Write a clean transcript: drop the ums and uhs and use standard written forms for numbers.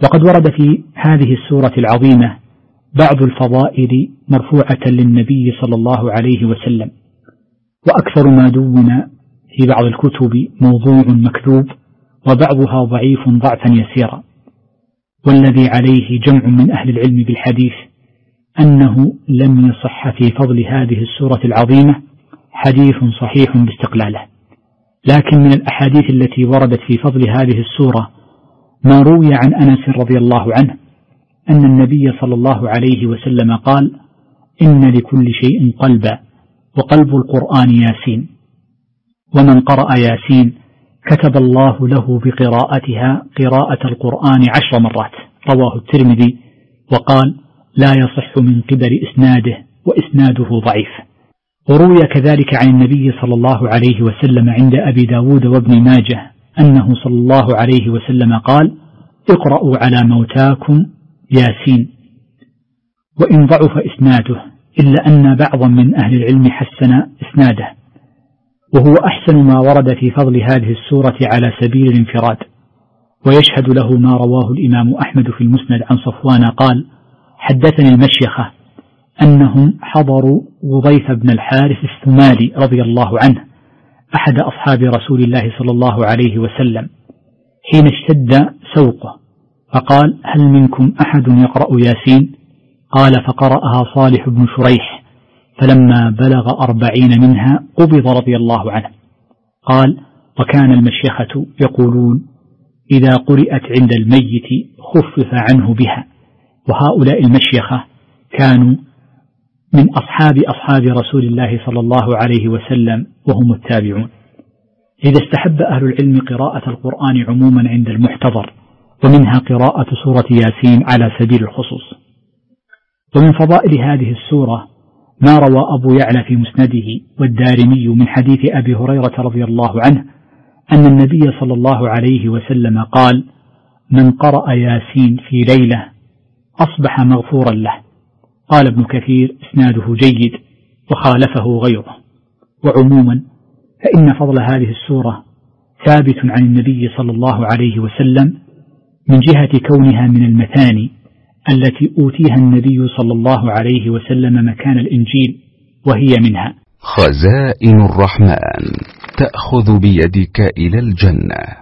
وقد ورد في هذه السورة العظيمة بعض الفضائل مرفوعة للنبي صلى الله عليه وسلم، وأكثر ما دون في بعض الكتب موضوع مكذوب، وبعضها ضعيف ضعفا يسيرا. والذي عليه جمع من أهل العلم بالحديث أنه لم يصح في فضل هذه السورة العظيمة حديث صحيح باستقلاله، لكن من الأحاديث التي وردت في فضل هذه السورة ما روي عن أنس رضي الله عنه أن النبي صلى الله عليه وسلم قال: إن لكل شيء قلبا، وقلب القرآن ياسين، ومن قرأ ياسين كتب الله له بقراءتها قراءة القرآن 10 مرات. رواه الترمذي وقال: لا يصح من قبل إسناده، وإسناده ضعيف. وروي كذلك عن النبي صلى الله عليه وسلم عند أبي داود وابن ماجه أنه صلى الله عليه وسلم قال: اقرأوا على موتاكم ياسين. وإن ضعف إسناده إلا أن بعضا من أهل العلم حسن إسناده، وهو أحسن ما ورد في فضل هذه السورة على سبيل الانفراد. ويشهد له ما رواه الإمام أحمد في المسند عن صفوان قال: حدثني المشيخة أنهم حضروا وضيف بن الحارث الثمالي رضي الله عنه أحد أصحاب رسول الله صلى الله عليه وسلم حين اشتد سوقه، فقال: هل منكم أحد يقرأ ياسين؟ قال: فقرأها صالح بن شريح، فلما بلغ 40 منها قبض رضي الله عنه. قال: وكان المشيخة يقولون: إذا قرأت عند الميت خفف عنه بها. وهؤلاء المشيخة كانوا من أصحاب رسول الله صلى الله عليه وسلم، وهم التابعون. إذا استحب أهل العلم قراءة القرآن عموما عند المحتضر، ومنها قراءة سورة ياسين على سبيل الخصوص. ومن فضائل هذه السورة ما روى أبو يعلى في مسنده والدارمي من حديث أبي هريرة رضي الله عنه أن النبي صلى الله عليه وسلم قال: من قرأ ياسين في ليلة أصبح مغفورا له. قال ابن كثير: إسناده جيد، وخالفه غيره. وعموما فإن فضل هذه السورة ثابت عن النبي صلى الله عليه وسلم من جهة كونها من المثاني التي أوتيها النبي صلى الله عليه وسلم مكان الإنجيل، وهي منها. خزائن الرحمن تأخذ بيدك إلى الجنة.